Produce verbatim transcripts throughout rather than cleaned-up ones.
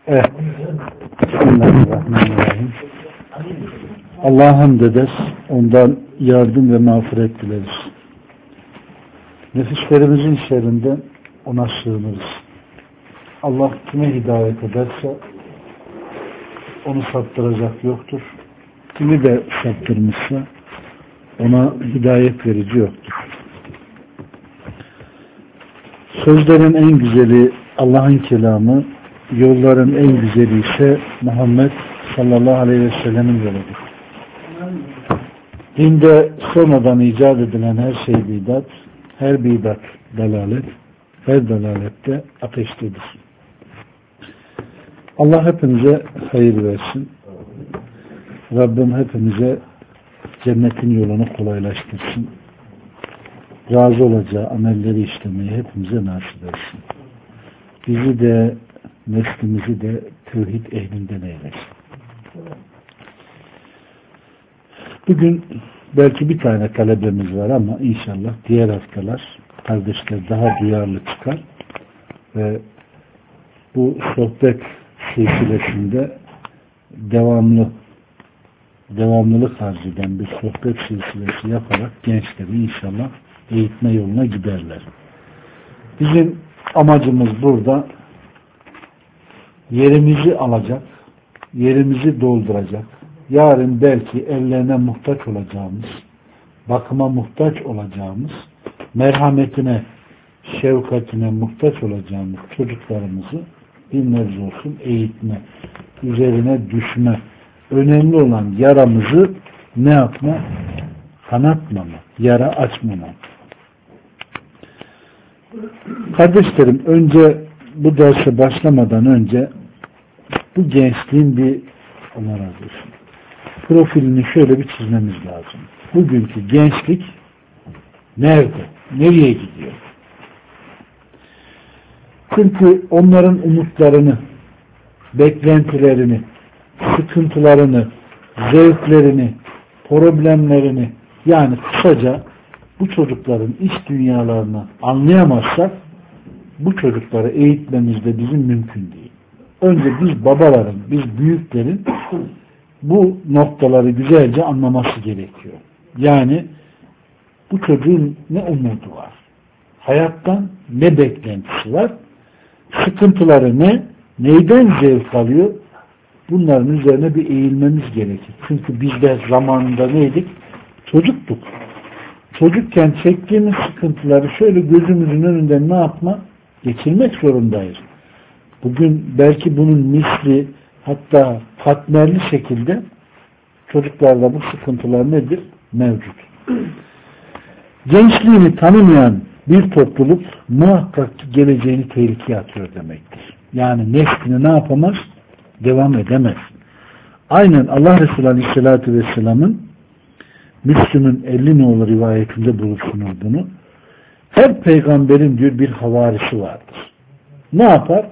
Evet. Bismillahirrahmanirrahim. Allah'a hamd ederiz. Ondan yardım ve mağfiret dileriz. Nefislerimizin şerrinden ona sığınırız. Allah kime hidayet ederse onu saptıracak yoktur. Kimi de saptırmışsa ona hidayet verici yoktur. Sözlerin en güzeli Allah'ın kelamı, yolların en güzeli ise Muhammed sallallahu aleyhi ve sellemin yoludur. Dinde sonradan icat edilen her şey bidat, her bidat dalalet, her dalalette ateştedir. Allah hepimize hayır versin. Rabbim hepimize cennetin yolunu kolaylaştırsın. Razı olacağı amelleri işlemeyi hepimize nasip etsin. Bizi de neslimizi de tevhid ehlinden eylesin. Bugün belki bir tane talebemiz var ama inşallah diğer haftalar kardeşler daha duyarlı çıkar ve bu sohbet silsilesinde devamlı devamlılık arz eden bir sohbet silsilesi yaparak gençleri inşallah eğitme yoluna giderler. Bizim amacımız burada yerimizi alacak, yerimizi dolduracak, yarın belki ellerine muhtaç olacağımız, bakıma muhtaç olacağımız, merhametine, şefkatine muhtaç olacağımız çocuklarımızı bir nebze olsun eğitme, üzerine düşme, önemli olan yaramızı ne yapma? Kanatmama, yara açmama. Kardeşlerim, önce bu derse başlamadan önce bu gençliğin bir Allah razı olsun, profilini şöyle bir çizmemiz lazım. Bugünkü gençlik nerede? Nereye gidiyor? Çünkü onların umutlarını, beklentilerini, sıkıntılarını, zevklerini, problemlerini, yani kısaca bu çocukların iç dünyalarını anlayamazsak bu çocukları eğitmemiz de bizim mümkün değil. Önce biz babaların, biz büyüklerin bu noktaları güzelce anlaması gerekiyor. Yani bu çocuğun ne umudu var? Hayattan ne beklentisi var? Sıkıntıları ne? Neyden zevk alıyor? Bunların üzerine bir eğilmemiz gerekir. Çünkü biz de zamanında neydik? Çocuktuk. Çocukken çektiğimiz sıkıntıları şöyle gözümüzün önünden ne yapma? Geçirmek zorundayız. Bugün belki bunun misli, hatta katmerli şekilde çocuklarda bu sıkıntılar nedir? Mevcut. Gençliğini tanımayan bir topluluk muhakkak ki geleceğini tehlikeye atıyor demektir. Yani neslini ne yapamaz? Devam edemez. Aynen Allah Resulü Aleyhisselatü Vesselam'ın Müslüm'ün elli nolu rivayetinde bulursunuz bunu. Her peygamberin diyor bir havarisi vardır. Ne yapar?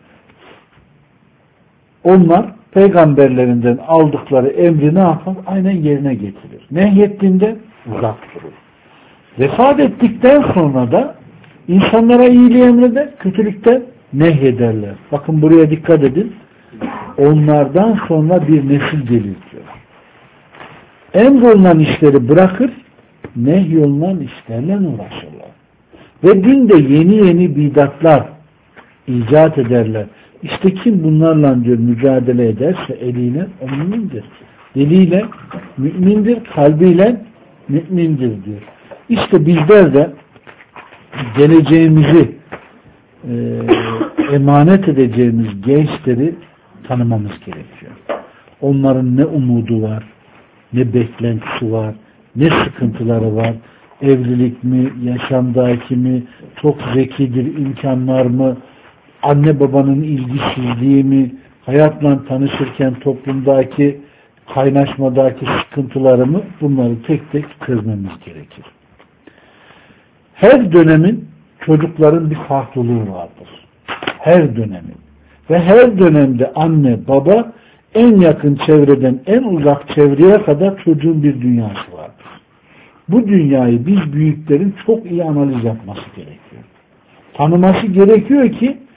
Onlar peygamberlerinden aldıkları emri ne yapar? Aynen yerine getirir. Nehyettiğinde uzak durur. Vefat ettikten sonra da insanlara iyiliği emreder, kötülükten nehyederler. Bakın buraya dikkat edin. Onlardan sonra bir nesil gelir diyor. Emrolunan işleri bırakır, nehyolunan işlerle uğraşırlar. Ve dinde yeni yeni bidatlar icat ederler. İşte kim bunlarla diyor mücadele ederse eliyle o mümindir. Diliyle mümindir, kalbiyle mümindir diyor. İşte bizler de geleceğimizi e, emanet edeceğimiz gençleri tanımamız gerekiyor. Onların ne umudu var, ne beklentisi var, ne sıkıntıları var, evlilik mi, yaşamdaki mi, çok zekidir, imkanlar mı, anne babanın ilgisizliği mi, hayatla tanışırken toplumdaki kaynaşmadaki sıkıntıları mı, bunları tek tek çözmemiz gerekir. Her dönemin çocukların bir farklılığı vardır. Her dönemin. Ve her dönemde anne, baba en yakın çevreden en uzak çevreye kadar çocuğun bir dünyası vardır. Bu dünyayı biz büyüklerin çok iyi analiz yapması gerekiyor. Tanıması gerekiyor ki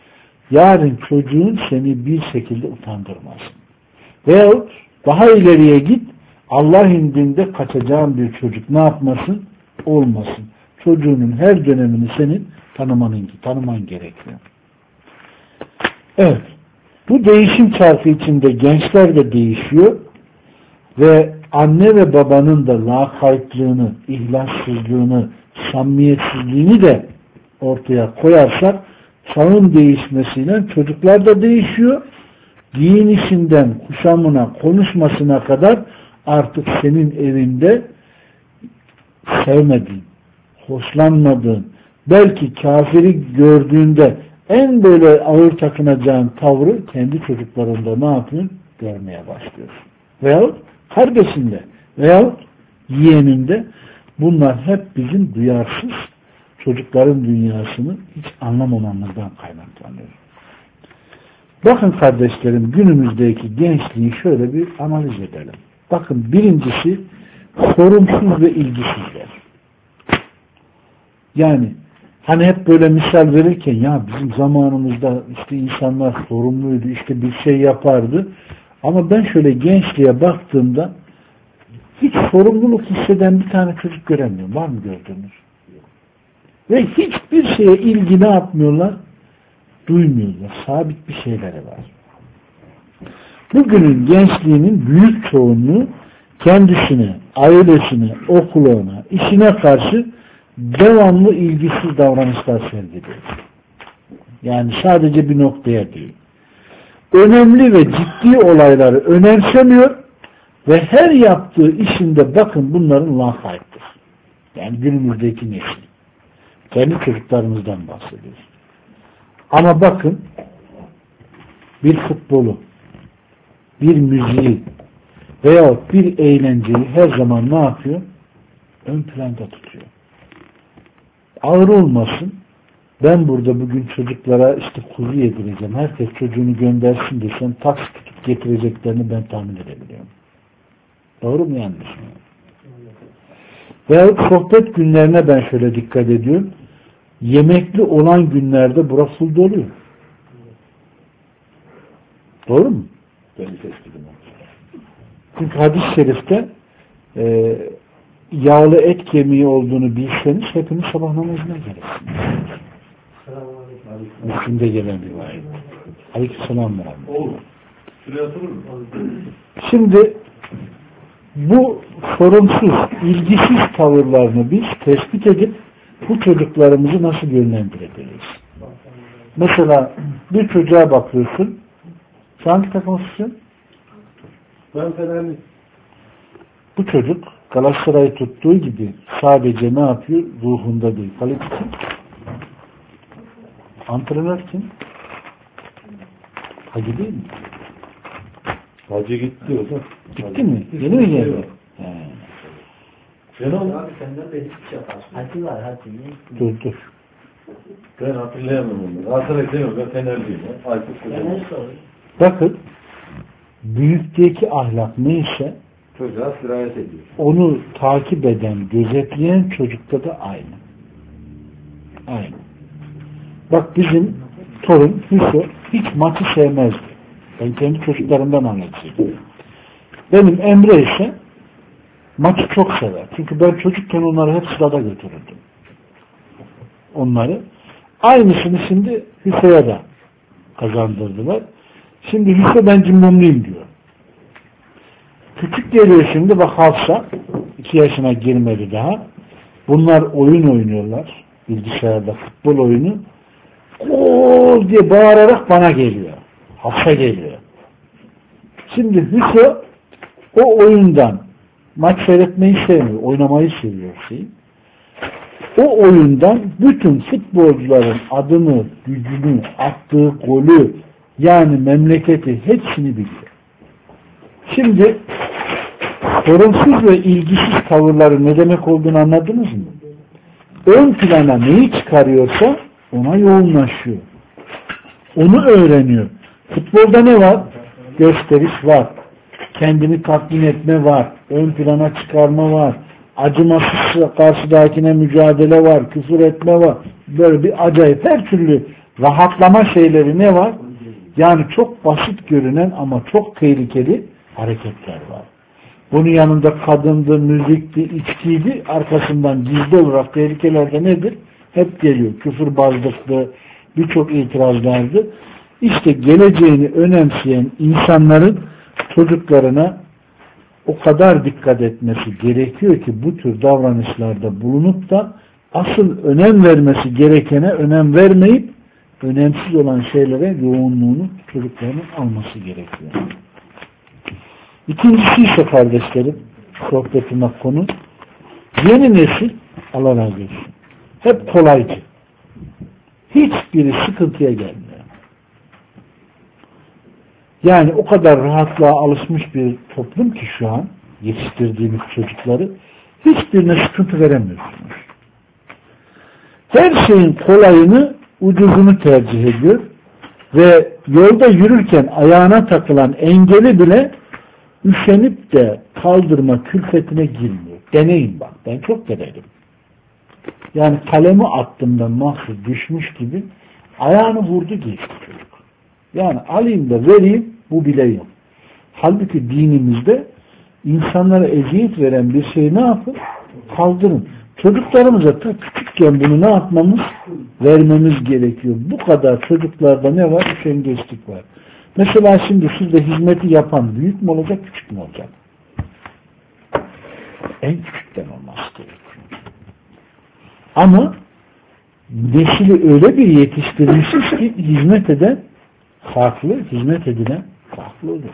yarın çocuğun seni bir şekilde utandırmasın. Veyahut daha ileriye git, Allah indinde kaçacağın bir çocuk ne yapmasın? Olmasın. Çocuğunun her dönemini senin tanımanın, tanıman gerekiyor. Evet. Bu değişim çarkı içinde gençler de değişiyor ve anne ve babanın da lakaytlığını, ihlassızlığını, samimiyetsizliğini de ortaya koyarsak çağın değişmesiyle çocuklar da değişiyor. Din işinden kuşamına, konuşmasına kadar artık senin evinde sevmediğin, hoşlanmadığın, belki kafiri gördüğünde en böyle ağır takınacağın tavrı kendi çocuklarında ne yapıyorsun? Görmeye başlıyorsun. Veyahut kardeşinde veyahut yeğeninde. Bunlar hep bizim duyarsız çocukların dünyasını hiç anlamamamızdan kaynaklanıyor. Bakın kardeşlerim, günümüzdeki gençliği şöyle bir analiz edelim. Bakın, birincisi sorumsuz ve ilgisizler. Yani hani hep böyle misal verirken ya bizim zamanımızda işte insanlar sorumluydu, işte bir şey yapardı. Ama ben şöyle gençliğe baktığımda hiç sorumluluk hisseden bir tane çocuk göremiyorum. Var mı gördüğünüz? Ve hiçbir şeye ilgi ne yapmıyorlar? Duymuyorlar. Sabit bir şeyleri var. Bugünün gençliğinin büyük çoğunluğu kendisine, ailesine, okuluna, işine karşı devamlı ilgisiz davranışlar sergiliyor. Yani sadece bir noktaya değil. Önemli ve ciddi olayları önemsemiyor ve her yaptığı işinde bakın bunların lakayttır. Yani günümüzdeki nesil. Kendi çocuklarımızdan bahsediyoruz. Ama bakın bir futbolu, bir müziği veyahut bir eğlenceyi her zaman ne yapıyor? Ön planda tutuyor. Ağır olmasın. Ben burada bugün çocuklara işte kuzu yedireceğim. Herkes çocuğunu göndersin desem taksi tutup getireceklerini ben tahmin edebiliyorum. Doğru mu, yanlış mı? Veyahut sohbet günlerine ben şöyle dikkat ediyorum. Yemekli olan günlerde burası full doluyor. Doğru mu? Çünkü hadis-i şerifte e, yağlı et kemiği olduğunu bilseniz hepiniz sabah namazına gelirsiniz. Müslüm'de gelen bir var. Aleykümselam. Şimdi bu sorumsuz, ilgisiz tavırlarını biz tespit edip bu çocuklarımızı nasıl yönlendirebiliriz? Mesela bir çocuğa bakıyorsun. Sen hangi takımlısın? Ben Fenerli. Bu çocuk Galatasaray'ı tuttuğu gibi sadece ne yapıyor? Ruhunda değil. Kaleci kim? Antrenör kim? Hacı değil mi? Hacı gitti o da. Gitti mi? Yeni mi geldi? Ben onu... Abi senden beri hiç şey yaparsın. Hacı var hacı. Dur dur. Ben hatırlayamam onu. Galatasaray demiyorum. Ben Fenerliyim. Aykut Fener. Bakın, büyükteki ahlak neyse Çocuğa sirayet ediyor. onu takip eden, gözetleyen çocukta da aynı. Aynı. Bak bizim torun Hüso hiç maçı sevmezdi. Ben kendi çocuklarımdan anlatıyorum. Benim Emre ise maçı çok sever. Çünkü ben çocukken onları hep sırada götürürdüm. Onları. Aynısını şimdi Hüso'ya da kazandırdılar. Şimdi Hüso ben cimbomluyum diyor. Küçük geliyor şimdi, bak Hafsa iki yaşına girmedi daha. Bunlar oyun oynuyorlar. Bilgisayarda futbol oyunu. Gol diye bağırarak bana geliyor. Hafsa geliyor. Şimdi Hüso o oyundan maç seyretmeyi sevmiyor. Oynamayı seviyor şey. O oyundan bütün futbolcuların adını, gücünü, attığı golü, yani memleketi hepsini biliyor. Şimdi sorumsuz ve ilgisiz tavırları ne demek olduğunu anladınız mı? Ön plana neyi çıkarıyorsa ona yoğunlaşıyor. Onu öğreniyor. Futbolda ne var? Gösteriş var. Kendini tatmin etme var. Ön plana çıkarma var. Acımasız karşıdakine mücadele var. Küfür etme var. Böyle bir acayip her türlü rahatlama şeyleri ne var? Yani çok basit görünen ama çok tehlikeli hareketler var. Bunun yanında kadındı, müzikti, içkiydi. Arkasından gizli olarak tehlikeler de nedir? Hep geliyor. Küfürbazlıktı, birçok itirazlardı. İşte geleceğini önemseyen insanların çocuklarına o kadar dikkat etmesi gerekiyor ki bu tür davranışlarda bulunup da asıl önem vermesi gerekene önem vermeyip önemsiz olan şeylere yoğunluğunu çocukların alması gerekiyor. İkincisi ise kardeşlerim, sohbetime konu, yeni nesil, Allah razı olsun, hep kolaycı. Hiçbiri sıkıntıya gelmiyor. Yani o kadar rahatlığa alışmış bir toplum ki şu an yetiştirdiğimiz çocukları hiçbirine sıkıntı veremiyorsunuz. Her şeyin kolayını, ucuzunu tercih ediyor ve yolda yürürken ayağına takılan engeli bile üşenip de kaldırma külfetine girmiyor. Deneyin bak. Ben çok denedim. Yani kalemi attığımda mahsus düşmüş gibi ayağını vurdu geçti çocuk. Yani alayım da vereyim, bu bile yok. Halbuki dinimizde insanlara eziyet veren bir şeyi ne yapın? Kaldırın. Çocuklarımıza ta küçükken bunu ne yapmamız? Vermemiz gerekiyor. Bu kadar çocuklarda ne var? Üşengeçlik var. Mesela şimdi sizde hizmeti yapan büyük mü olacak, küçük mü olacak? En küçükten olması gerekiyor. Ama nesili öyle bir yetiştirmişiz ki hizmet eden farklı, hizmet edilen farklı olur.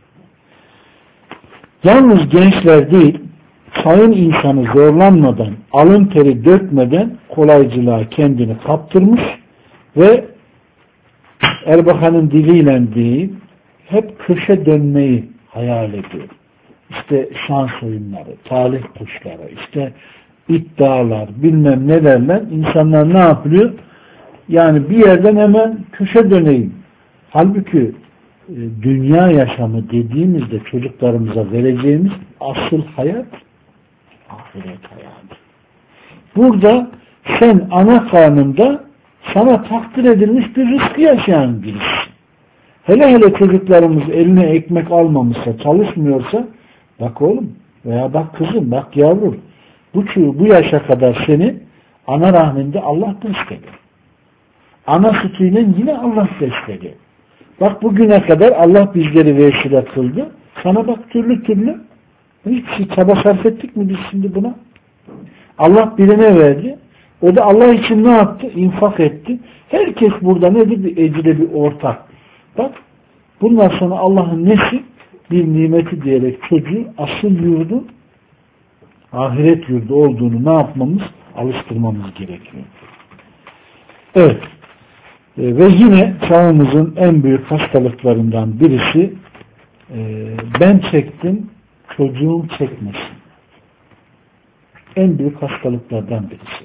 Yalnız gençler değil, çağın insanı zorlanmadan, alın teri dökmeden kolaycılığa kendini kaptırmış ve Erbakan'ın diliyle değil, hep köşe dönmeyi hayal ediyor. İşte şans oyunları, talih kuşları, işte iddialar, bilmem nelerle insanlar ne yapıyor? Yani bir yerden hemen köşe döneyim. Halbuki e, dünya yaşamı dediğimizde çocuklarımıza vereceğimiz asıl hayat ahiret hayatı. Burada sen ana karnında sana takdir edilmiş bir rızkı yaşayan birisin. Hele hele çocuklarımız eline ekmek almamışsa, çalışmıyorsa, bak oğlum veya bak kızım, bak yavrum, bu, bu yaşa kadar seni ana rahminde Allah besledi. Ana sütüyle yine Allah besledi. Bak bugüne kadar Allah bizleri vesile kıldı. Sana bak türlü türlü hiçbir şey çaba sarf ettik mi biz şimdi buna? Allah birine verdi. O da Allah için ne yaptı? İnfak etti. Herkes burada nedir? Bir ecre, bir ortak. Bak bundan sonra Allah'ın nesi? Bir nimeti diyerek çocuğu asıl yurdu, ahiret yurdu olduğunu ne yapmamız? Alıştırmamız gerekiyor. Evet. E, ve yine çağımızın en büyük hastalıklarından birisi e, ben çektim, çocuğum çekmesin. En büyük hastalıklardan birisi.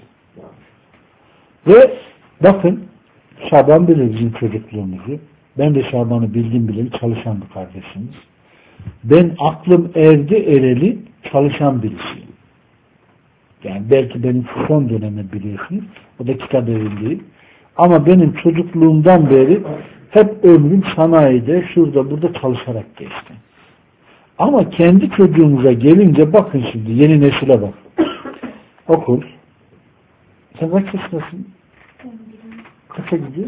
Ve bakın Şaban bilir bizim çocukluğumuzu. Ben de Şaban'ı bildim bileli çalışan bir kardeşimiz. Ben aklım erdi ereli çalışan birisiyim. Yani belki benim son dönemi biliyorsunuz. O da kitap evindeyim. Ama benim çocukluğumdan beri hep ömrüm sanayide, şurada burada çalışarak geçti. Ama kendi çocuğumuza gelince bakın şimdi yeni nesile bak. Okul. Sen kaç yaşındasın? Kaça gidiyor?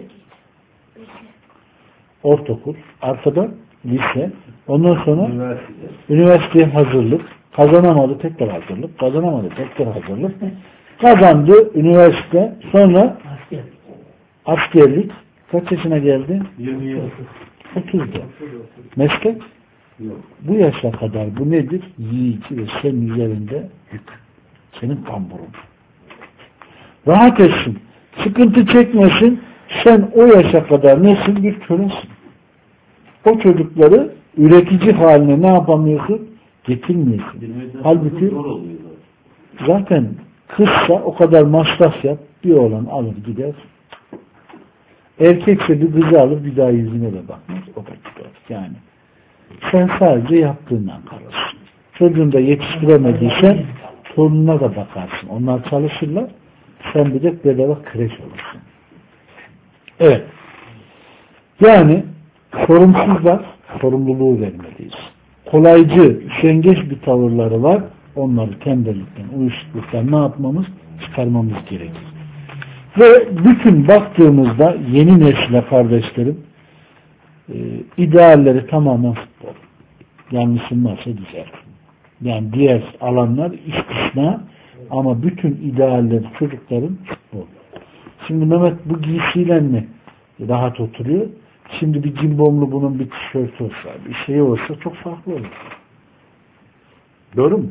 Ortaokul. Arkada lise. Ondan sonra üniversite. Üniversiteye hazırlık. Kazanamadı tekrar hazırlık. Kazanamadı tekrar hazırlık. Kazandı üniversite. Sonra Asker. askerlik. Kaç yaşına geldi? yirmi yıl. otuzda. Meslek? Yok. Bu yaşa kadar bu nedir? Yiyici ve senin üzerinde yük. Senin kamburun. Rahat etsin. Sıkıntı çekmesin. Sen o yaşa kadar nesin? Bir kölesin. O çocukları üretici haline ne yapamıyorsun? Getirmiyorsun. Halbuki zaten kızsa o kadar masraf yap, bir oğlan alır gider. Erkekse bir kızı alır, bir daha yüzüne de bakmaz. O da gider. Yani sen sadece yaptığından kalırsın. Çocuğunu da yetiştiremediysen torununa da bakarsın. Onlar çalışırlar. Sen bir de bedava kreş olursun. Evet. Yani sorumsuzlar, sorumluluğu vermeliyiz. Kolaycı, üşengeç bir tavırları var. Onları tembellikten, uyuşukluktan ne yapmamız? Çıkarmamız gerekir. Ve bütün baktığımızda yeni nesile kardeşlerim e, idealleri tamamen futbol. Yanlışım varsa düzelt. Yani diğer alanlar istisna ama bütün idealleri çocukların futbol. Şimdi Mehmet bu giysiyle mi rahat oturuyor? Şimdi bir cimbomlu bunun bir tişörtü olsa, bir şey olsa çok farklı olur. Doğru mu?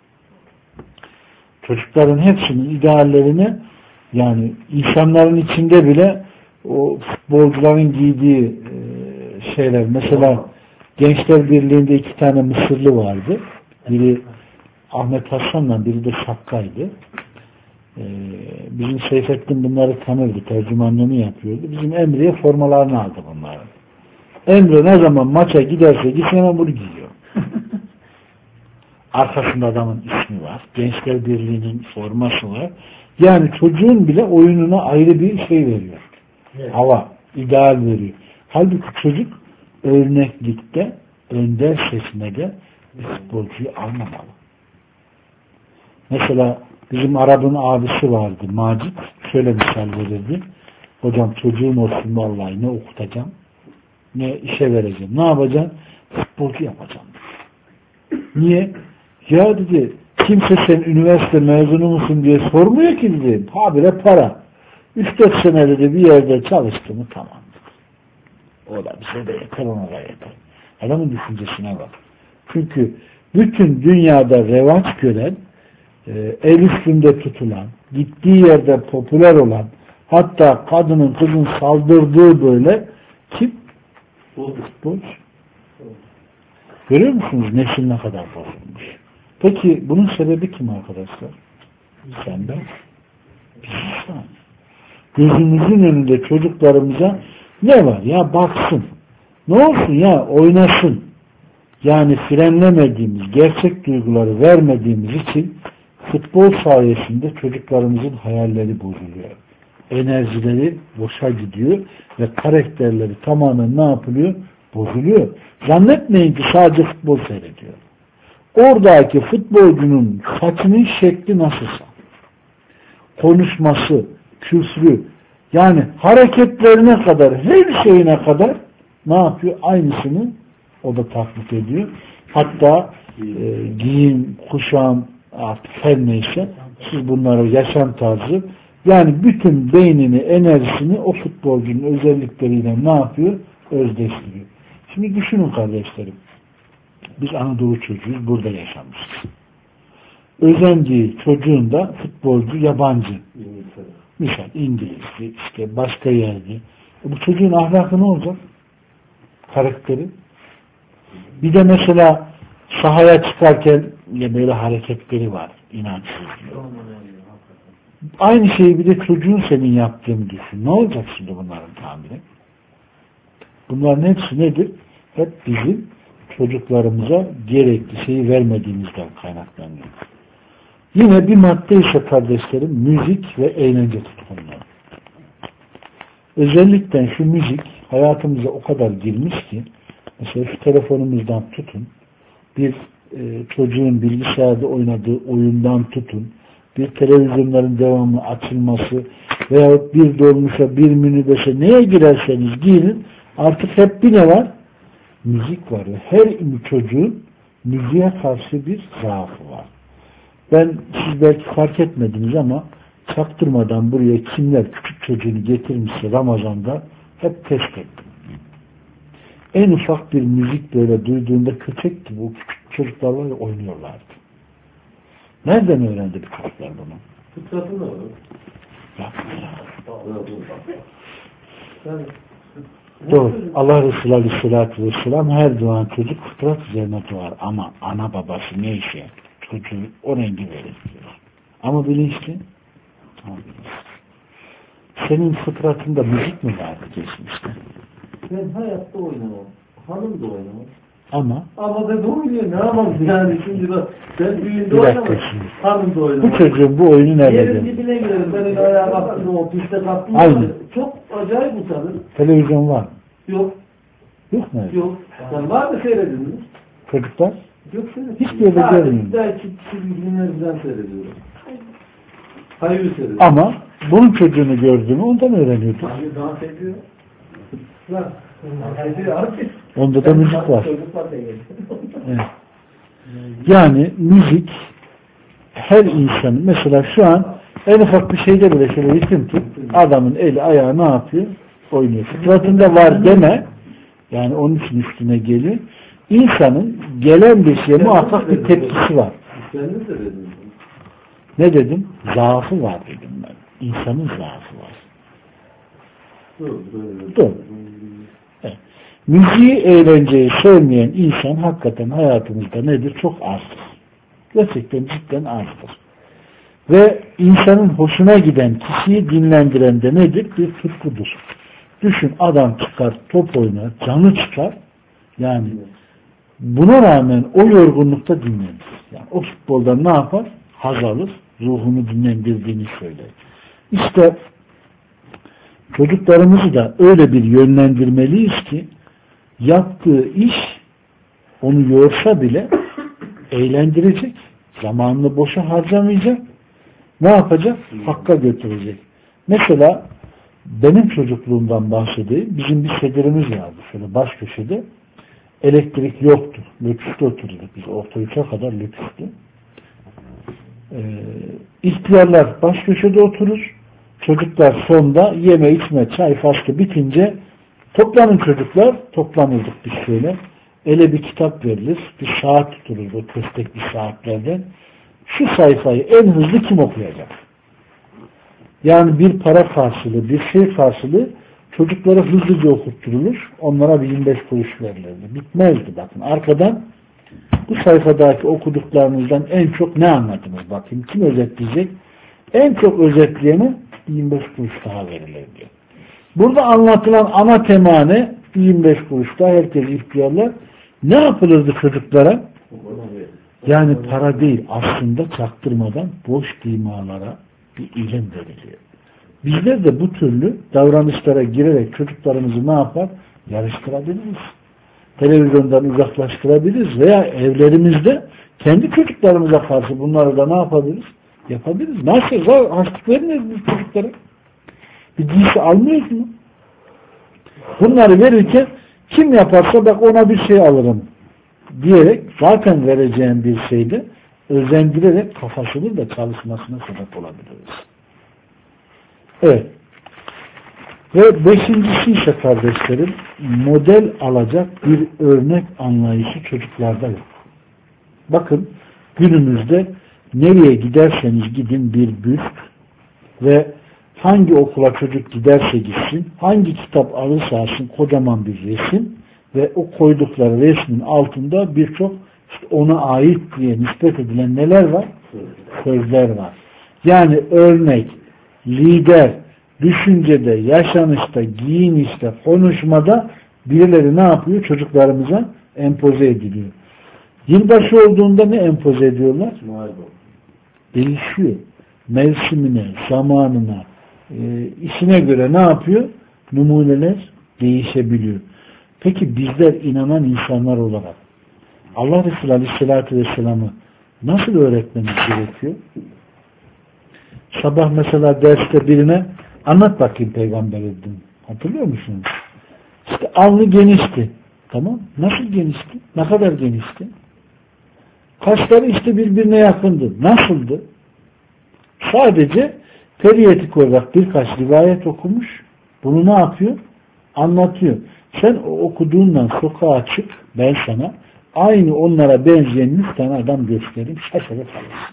Çocukların hepsinin ideallerini yani insanların içinde bile o futbolcuların giydiği e, şeyler mesela Gençler Birliği'nde iki tane Mısırlı vardı. Biri Ahmet Hasan'la biri de Şakka'ydı. Ee, bizim Seyfettin bunları tanırdı. Tercümanlığını yapıyordu. Bizim Emre'ye formalarını aldı bunları. Emre ne zaman maça giderse gitsin hemen bunu giyiyor. Arkasında adamın ismi var. Gençler Birliği'nin forması var. Yani çocuğun bile oyununa ayrı bir şey veriyor. Evet. Hava, ideal veriyor. Halbuki çocuk örneklikte önder seçmede bir futbolcuyu almamalı. Mesela bizim Arap'ın abisi vardı Macit. Şöyle misal verirdi. Hocam çocuğum olsun vallahi ne okutacağım ne işe vereceğim. Ne yapacağım? Futbolcu yapacağım. Niye? Ya dedi kimse sen üniversite mezunu musun diye sormuyor ki dedi. Habire para. üç dört sene dedi bir yerde çalıştı mı tamam. O da bize de yeter ona da yeter. Adamın düşüncesine bak. Çünkü bütün dünyada revaç gören el üstünde tutulan, gittiği yerde popüler olan, hatta kadının kızın saldırdığı böyle kim? Futbolcu. Görüyor musunuz nesil ne kadar bozulmuş? Peki bunun sebebi kim arkadaşlar? Sen ben. Biz insan. Gözümüzün önünde çocuklarımıza ne var? Ya baksın. Ne olsun ya oynasın. Yani frenlemediğimiz, gerçek duyguları vermediğimiz için futbol sayesinde çocuklarımızın hayalleri bozuluyor. Enerjileri boşa gidiyor ve karakterleri tamamen ne yapılıyor? Bozuluyor. Zannetmeyin ki sadece futbol seyrediyor. Oradaki futbolcunun saçının şekli nasılsa, konuşması, küfrü, yani hareketlerine kadar, her şeyine kadar ne yapıyor? Aynısını o da taklit ediyor. Hatta e, giyim, kuşam, artık her neyse siz bunları yaşam tarzı yani bütün beynini, enerjisini o futbolcunun özellikleriyle ne yapıyor? Özdeştiriyor. Şimdi düşünün kardeşlerim. Biz Anadolu çocuğuyuz. Burada yaşamışız. Özendiği çocuğun da futbolcu yabancı. Misal İngilizce, işte başka yerde. E bu çocuğun ahlakı ne olacak? Karakteri. Bir de mesela sahaya çıkarken ya böyle hareketleri var. İnançsız diyor. Aynı şeyi bir de çocuğun senin yaptığını düşün. Ne olacak şimdi bunların tahmini? Bunların hepsi nedir? Hep bizim çocuklarımıza gerekli şeyi vermediğimizden kaynaklanıyor. Yine bir madde ise kardeşlerim müzik ve eğlence tutkunluğu. Özellikle şu müzik hayatımıza o kadar girmiş ki mesela şu telefonumuzdan tutun bir e, çocuğun bilgisayarda oynadığı oyundan tutun bir televizyonların devamlı açılması veyahut bir dolmuşa bir minibüse neye girerseniz girin artık hep bir ne var? Müzik var ve her çocuğun müziğe karşı bir zaafı var. Ben siz belki fark etmediniz ama çaktırmadan buraya kimler küçük çocuğunu getirmişse Ramazan'da hep test ettim. En ufak bir müzik böyle duyduğunda köpek gibi o küçük çocuklarla oynuyorlardı. Nereden öğrendi bu çocuklar bunu? Fıtratı ne olur? Doğru. Allah Resulü Aleyhisselatü Vesselam her doğan çocuk fıtrat üzerine doğar. Ama ana babası neyse çocuğu o rengi verir diyor. Ama bilinçli. Ama bilinçli. Senin fıtratında müzik mi vardı geçmişte? Ben hayatta oynamam. Hanım da oynamam. Ama ama ben de oynuyor. Ne yapalım yani şimdi bak ben düğünde oynamam. Hanım da oynamam. Bu çocuğun bu oyunu nerede? Yerin dibine girerim. Ben öyle ayağa kalktım o piste kalktım. Aynen. Çok acayip utanırım. Televizyon var mı? Yok. Yok mu? Yok. Yani var mı seyrediniz? Çocuklar? Yok seyrediniz. Hiçbir yerde görmüyorum. Belki çizgi filmlerden seyrediyorum. Hayır seyrediyorum. Ama bunun çocuğunu gördüğümü ondan öğreniyorduk. Hani dans ediyor. Lan. Dans ediyor abi. Onda da müzik var. Çocuklar da geliyor. Evet. Yani müzik her insanın, mesela şu an en ufak bir şeyde bile şöyle ritim tut, adamın eli ayağı ne yapıyor? Oynuyor. Fıtratında var deme, yani onun için üstüne geliyor. İnsanın gelen bir şeye muhakkak bir tepkisi var. Ne dedim? Zaafı var dedim ben. İnsanın zaafı var. Doğru. Evet. Müziği, eğlenceyi sevmeyen insan hakikaten hayatımızda nedir? Çok azdır. Gerçekten cidden azdır. Ve insanın hoşuna giden, kişiyi dinlendiren de nedir? Bir tutkudur. Düşün, adam çıkar, top oynar, canı çıkar. Yani buna rağmen o yorgunlukta dinlenir. Yani o futboldan ne yapar? Haz alır, ruhunu dinlendirdiğini söyler. İşte çocuklarımızı da öyle bir yönlendirmeliyiz ki yaptığı iş onu yorsa bile eğlendirecek, zamanını boşa harcamayacak, ne yapacak? Hakka götürecek. Mesela benim çocukluğumdan bahsedeyim. Bizim bir sedirimiz vardı. Şöyle baş köşede. Elektrik yoktu. Lüküste otururduk. Biz orta üçe kadar lüküstü. Ee, ihtiyarlar baş köşede oturur. Çocuklar sonda yeme içme çay faslı bitince toplanın çocuklar. Toplanırdık biz şöyle. Ele bir kitap verilir. Bir saat tutulur o köstekli saatlerden. Şu sayfayı en hızlı kim okuyacak? Yani bir para karşılığı, bir şey karşılığı çocuklara hızlıca okutturulur. Onlara bir yirmi beş kuruş verilirdi. Bitmezdi bakın. Arkadan bu sayfadaki okuduklarınızdan en çok ne anladınız? Bakayım kim özetleyecek? En çok özetleyene yirmi beş kuruş daha verilirdi. Burada anlatılan ana tema ne? yirmi beş kuruş daha herkes ihtiyarlar. Ne yapılırdı çocuklara? Yani para değil, aslında çaktırmadan boş imalara bir ilim veriliyor. Bizler de bu türlü davranışlara girerek çocuklarımızı ne yapar? Yarıştırabiliriz. Televizyondan uzaklaştırabiliriz veya evlerimizde kendi çocuklarımıza karşı bunları da ne yapabiliriz? Yapabiliriz. Nasıl? Harçlık vermiyoruz biz çocuklara. Bir giysi almıyoruz mu? Bunları verirken kim yaparsa bak ona bir şey alırım diyerek zaten vereceğim bir şeyde özendirerek kafasının da çalışmasına sebep olabiliriz. Evet. Ve beşincisi ise kardeşlerim, model alacak bir örnek anlayışı çocuklarda yok. Bakın günümüzde nereye giderseniz gidin bir büst ve hangi okula çocuk giderse gitsin, hangi kitap alırsa alsın kocaman bir resim ve o koydukları resmin altında birçok işte ona ait diye nispet edilen neler var? Sözler var. Yani örnek, lider, düşüncede, yaşanışta, giyinişte, konuşmada birileri ne yapıyor? Çocuklarımıza empoze ediliyor. Yılbaşı olduğunda ne empoze ediyorlar? Değişiyor. Mevsimine, zamanına, e, işine göre ne yapıyor? Numuneler değişebiliyor. Peki bizler inanan insanlar olarak Allah Resulü Aleyhisselatü Vesselam'ı nasıl öğretmemiz gerekiyor? Sabah mesela derste birine anlat bakayım peygamber dedim. Hatırlıyor musunuz? İşte alnı genişti. Tamam. Nasıl genişti? Ne kadar genişti? Kaşları işte birbirine yakındı. Nasıldı? Sadece periyetik olarak birkaç rivayet okumuş. Bunu ne yapıyor? Anlatıyor. Sen o okuduğundan sokağa çık, ben sana aynı onlara benzeyen yüz tane adam göstereyim, şaşırıp kalırsın.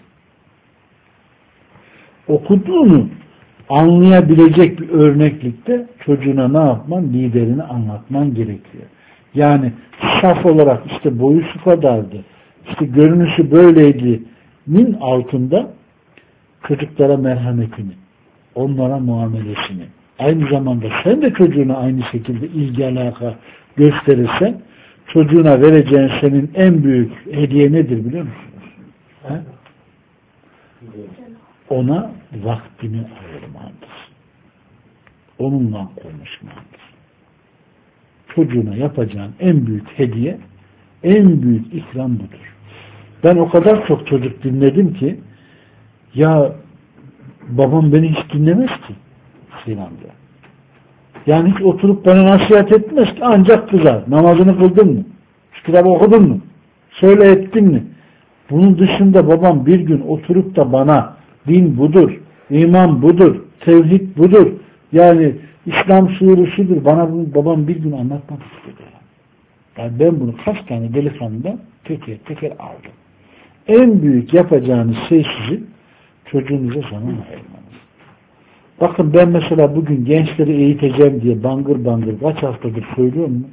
Okuduğunu anlayabilecek bir örneklikte çocuğuna ne yapman? Liderini anlatman gerekiyor. Yani saf olarak işte boyu şu kadardı, işte görünüşü böyleydi'nin altında çocuklara merhametini, onlara muamelesini, aynı zamanda sen de çocuğuna aynı şekilde ilgi alaka gösterirsen çocuğuna vereceğin senin en büyük hediye nedir biliyor musunuz? He? Ona vaktini ayırmandır. onunla konuşmandır. Çocuğuna yapacağın en büyük hediye, en büyük ikram budur. Ben o kadar çok çocuk dinledim ki ya babam beni hiç dinlemez ki Hüseyin amca. Yani hiç oturup bana nasihat etmez ki, ancak kızar. Namazını kıldın mı? Şu kitabı okudun mu? Söyle ettin mi? Bunun dışında babam bir gün oturup da bana din budur, iman budur, tevhid budur, yani İslam şuuru şudur, bana bunu babam bir gün anlatmak istedi. Yani ben bunu kaç tane delikanlıdan teker teker aldım. En büyük yapacağınız şey sizin çocuğunuza zaman ayırmanız. Bakın ben mesela bugün gençleri eğiteceğim diye bangır bangır kaç haftadır söylüyor mu?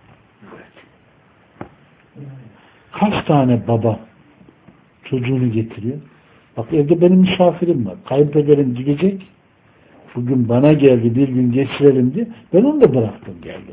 Kaç tane baba çocuğunu getiriyor? Bak evde benim misafirim var. Kayınpederim gidecek. Bugün bana geldi, bir gün geçirelim diye. Ben onu da bıraktım geldim.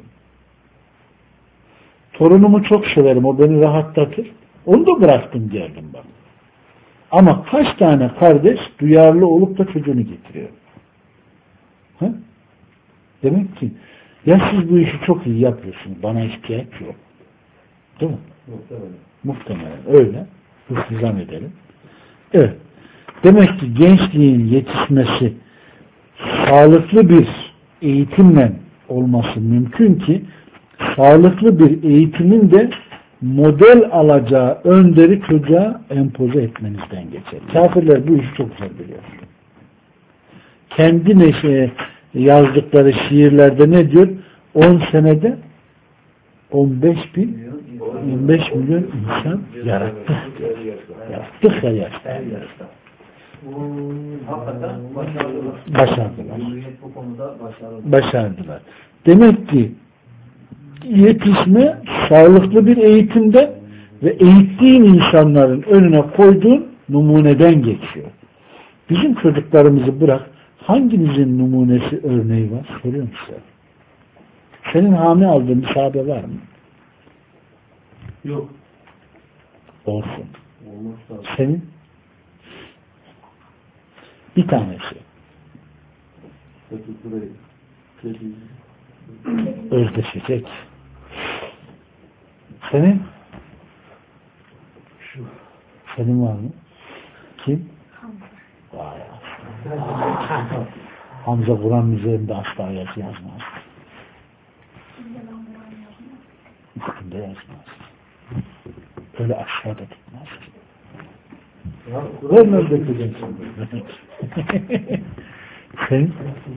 Torunumu çok severim. O beni rahatlatır. Onu da bıraktım geldim bak. Ama kaç tane kardeş duyarlı olup da çocuğunu getiriyor? Ha? Demek ki ya siz bu işi çok iyi yapıyorsunuz. Bana ihtiyaç yok. Değil mi? Muhtemelen. Muhtemelen öyle. Hıfzan edelim. Evet. Demek ki gençliğin yetişmesi sağlıklı bir eğitimle olması mümkün ki sağlıklı bir eğitimin de model alacağı önderi çocuğa empoze etmenizden geçer. Kafirler bu işi çok güzel biliyor. Kendi neşeye yazdıkları şiirlerde ne diyor? on senede on beş bin on beş milyon insan yarattık. Yarattık her yaşta. Başardılar. Başardılar. Demek ki yetişme sağlıklı bir eğitimde ve eğittiğin insanların önüne koyduğun numuneden geçiyor. Bizim çocuklarımızı bırak, hanginizin numunesi örneği var? Soruyorum size. Senin hami aldığın bir sahabe var mı? Yok. Olsun. Olmaz. Senin? Bir tanesi. Özdeşecek. Senin? Şu. Senin var mı? Kim? Hamza. Vay aslında. Hamza Kur'an üzerinde asla yazı yazmaz. Üstünde yazmaz. Öyle aşağıda tutmaz ki. Vermez dökeceksin. Sen?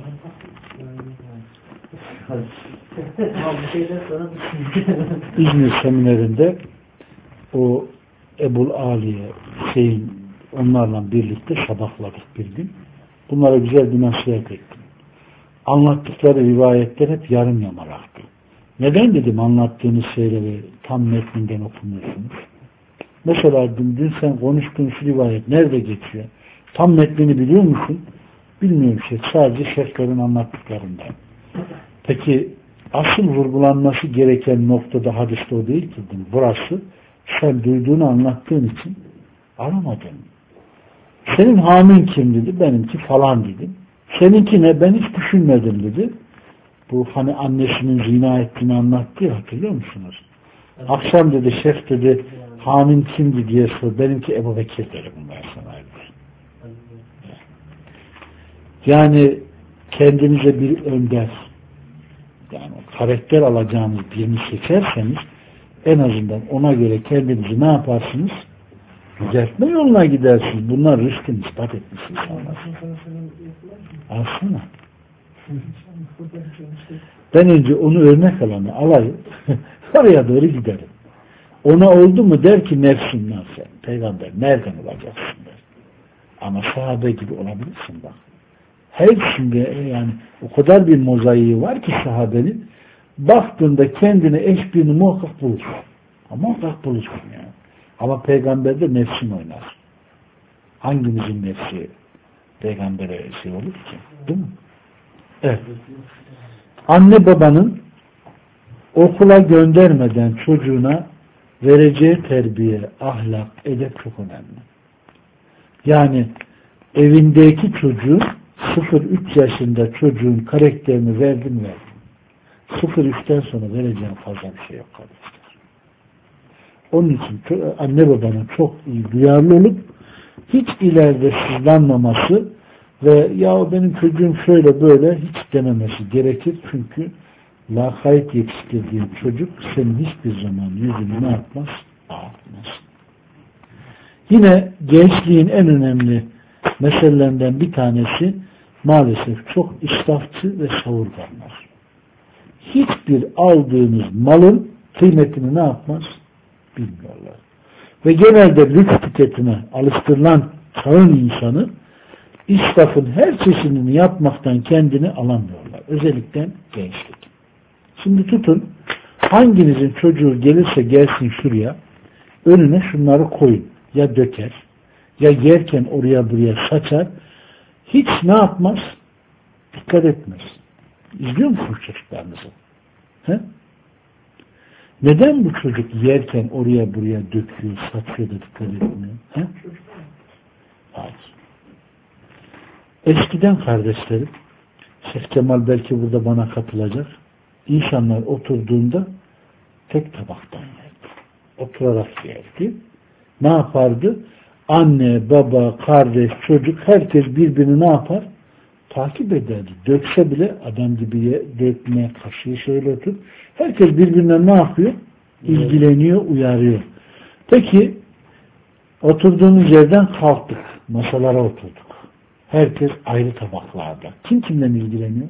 İzmir seminerinde o Ebul Aliye, Hüseyin onlarla birlikte sabahladık bir gün. Bunlara güzel bir nasihat ettim. Anlattıkları rivayetler hep yarım yamalaktı. Neden dedim anlattığınız şeyleri tam metninden okumuyorsunuz? Mesela dün, dün sen konuştuğun şu rivayet nerede geçiyor? Tam metnini biliyor musun? Bilmiyorum şey. Sadece şeyhlerin anlattıklarından. Peki asıl vurgulanması gereken noktada hadiste o değil ki. Burası sen duyduğunu anlattığın için aramadın. Senin hamin kim dedi? Benimki falan dedim. Seninki ne? Ben hiç düşünmedim dedi. Bu hani annesinin zina ettiğini anlattı ya, hatırlıyor musunuz? Evet. Akşam dedi şeyh dedi hamin kimdi diye sor. Benimki Ebu Bekir dedi bunlar sana. Yani kendinize bir önder, yani karakter alacağınız birini seçerseniz en azından ona göre kendinizi ne yaparsınız? Düzeltme yoluna gidersiniz. Bunlar rızkını ispat etmiş insanlar. Alsana. Ben önce onu örnek alanı alayım. Oraya doğru giderim. Ona oldu mu der ki nefsimden sen. Peygamber nereden olacaksın der. Ama sahabe gibi olabilirsin bak. Hepsinde yani o kadar bir mozaiği var ki sahabenin, baktığında kendine eş birini muhakkak bulursun. Ama muhakkak bulursun yani. Ama peygamberde nefsin oynar. Hangimizin nefsi peygambere şey olur ki? Değil mi? Evet. Anne babanın okula göndermeden çocuğuna vereceği terbiye, ahlak, edep çok önemli. Yani evindeki çocuğun sıfır üç yaşında çocuğun karakterini verdin verdin. sıfır üçten sonra vereceğin fazla bir şey yok kardeşler. Onun için anne babanın çok iyi duyarlı olup hiç ileride sızlanmaması ve ya benim çocuğum şöyle böyle hiç dememesi gerekir. Çünkü lakayt yetiştirdiğin çocuk senin hiçbir zaman yüzünü ne yapmaz? Ağartmaz. Yine gençliğin en önemli meselelerinden bir tanesi maalesef çok israfçı ve savurganlar. Hiçbir aldığınız malın kıymetini ne yapmaz? Bilmiyorlar. Ve genelde lüks tüketime alıştırılan çağın insanı israfın her çeşidini yapmaktan kendini alamıyorlar. Özellikle gençlik. Şimdi tutun, hanginizin çocuğu gelirse gelsin şuraya, önüne şunları koyun. Ya döker, ya yerken oraya buraya saçar, hiç ne yapmaz? Dikkat etmez. İzliyor musunuz çocuklarınızı? He? Neden bu çocuk yerken oraya buraya döküyor, saçıyor da dikkat etmiyor? He? Hayır. Eskiden kardeşlerim, Şeyh Kemal belki burada bana katılacak, İnsanlar oturduğunda tek tabaktan yerdi. Oturarak yerdi. Ne yapardı? Anne, baba, kardeş, çocuk herkes birbirini ne yapar? Takip ederdi. Dökse bile adam gibi dökme, kaşığı şöyle tut. Herkes birbirinden ne yapıyor? İlgileniyor, uyarıyor. Peki oturduğumuz yerden kalktık. Masalara oturduk. Herkes ayrı tabaklarda. Kim kimden ilgileniyor?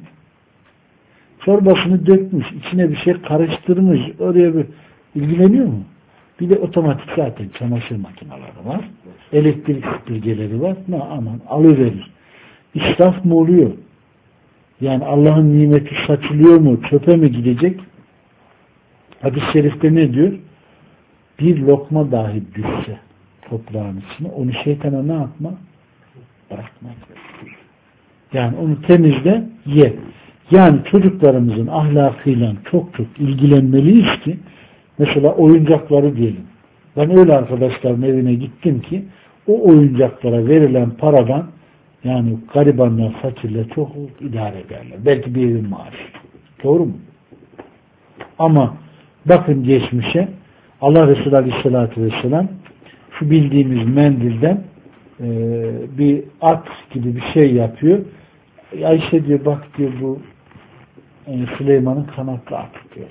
Çorbasını dökmüş, içine bir şey karıştırmış, oraya bir ilgileniyor mu? Bir de otomatik zaten çamaşır makineleri var. Elektrik süpürgeleri var. Ne aman alıverir. İsraf mı oluyor? Yani Allah'ın nimeti saçılıyor mu? Çöpe mi gidecek? Hadis-i şerifte ne diyor? Bir lokma dahi düşse toprağın içine onu şeytana ne yapma? Bırakmak. Yani onu temizle, ye. Yani çocuklarımızın ahlakıyla çok çok ilgilenmeliyiz ki mesela oyuncakları diyelim. Ben öyle arkadaşların evine gittim ki o oyuncaklara verilen paradan yani garibanlar, fakirler çok idare ederler. Belki bir evin maaşı. Doğru mu? Ama bakın geçmişe Allah Resulü Aleyhisselatü Vesselam şu bildiğimiz mendilden e, bir at gibi bir şey yapıyor. Ayşe diyor bak diyor bu yani Süleyman'ın kanatlı atı diyor.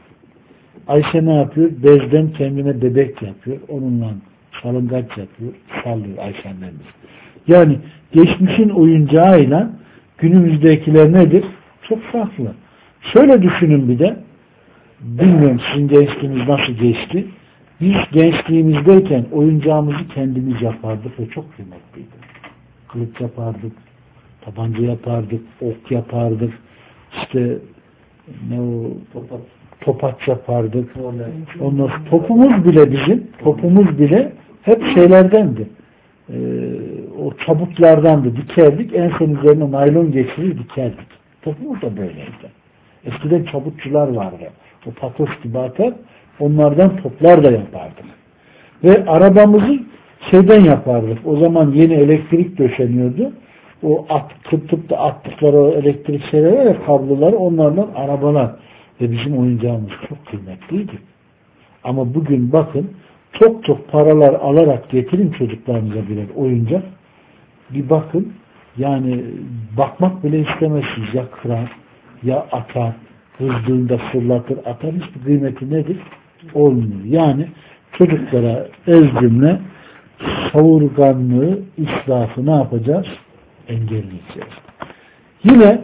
Ayşe ne yapıyor? Bezden kendine bebek yapıyor. Onunla salıngaç yapıyor. Sallıyor Ayşe annemiz. Yani geçmişin oyuncağıyla günümüzdekiler nedir? Çok farklı. Şöyle düşünün bir de bilmiyorum sizin gençliğiniz nasıl geçti. Biz gençliğimizdeyken oyuncağımızı kendimiz yapardık ve çok kıymetliydi. Kılıç yapardık, tabanca yapardık, ok yapardık, işte ne o topaç, topaç yapardık. Ondan topumuz bile bizim, topumuz bile hep şeylerdendi. Ee, o çabuklardandı, dikerdik. En son üzerine naylon geçirir, dikerdik. Topumuz da böyleydi. Eskiden çabukçular vardı. O patos gibi atar, onlardan toplar da yapardık. Ve arabamızı şeyden yapardık. O zaman yeni elektrik döşeniyordu. O at, tıp da attıkları o elektrik şeyleri ve kabloları onlardan arabalar. Ve bizim oyuncağımız çok kıymetliydi. Ama bugün bakın çok çok paralar alarak getirin çocuklarınıza birer oyuncak. Bir bakın yani bakmak bile istemezsiniz. Ya kırar, ya atar, hızdığında fırlatır, atar. Hiçbir kıymeti nedir? Olmuyor. Yani çocuklara ez cümle savurganlığı, israfı ne yapacağız? Engelleyeceğiz. Yine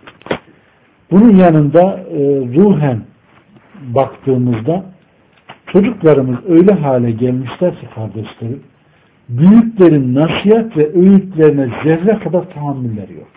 bunun yanında e, ruhen baktığımızda çocuklarımız öyle hale gelmişler ki kardeşlerim büyüklerin nasihat ve öğütlerine zerre kadar tahammülleri yok.